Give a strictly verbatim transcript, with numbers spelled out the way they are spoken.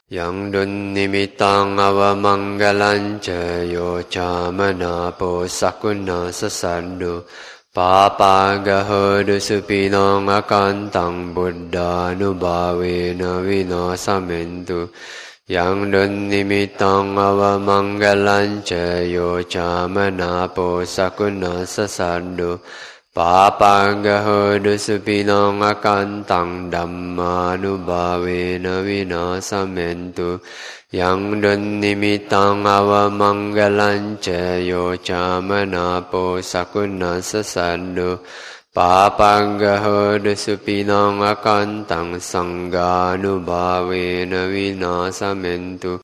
yang dun nimitang avamanggalan ca yo ca manapo sakuna sasandu papagahodu supinong akantang buddhanubhavena vinasamentu yang dun nimitang avamanggalan ca yo ca manapo sakuna sasandu papagahodu supinong akantang dhammanubhavena vinasamentu yang dun nimitang avamanggalan ca yo ca manapo sakuna sasandu papagahodu supinong akantang sanghanubhavena vinasamentu